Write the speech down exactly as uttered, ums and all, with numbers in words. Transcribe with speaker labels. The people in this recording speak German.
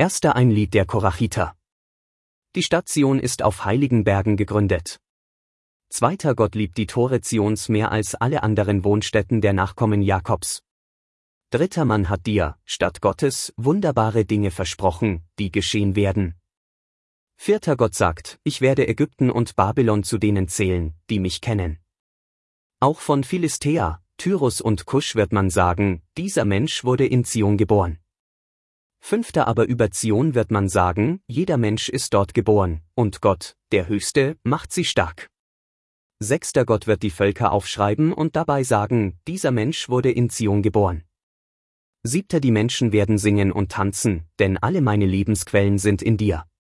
Speaker 1: Erster ein Lied der Korachiter. Die Stadt Zion ist auf heiligen Bergen gegründet. Zweiter Gott liebt die Tore Zions mehr als alle anderen Wohnstätten der Nachkommen Jakobs. Dritter Mann hat dir, Stadt Gottes, wunderbare Dinge versprochen, die geschehen werden. Vierter Gott sagt, ich werde Ägypten und Babylon zu denen zählen, die mich kennen. Auch von Philistea, Tyrus und Kusch wird man sagen, dieser Mensch wurde in Zion geboren. Fünfter aber über Zion wird man sagen, jeder Mensch ist dort geboren, und Gott, der Höchste, macht sie stark. Sechster Gott wird die Völker aufschreiben und dabei sagen, dieser Mensch wurde in Zion geboren. Siebter die Menschen werden singen und tanzen, denn alle meine Lebensquellen sind in dir.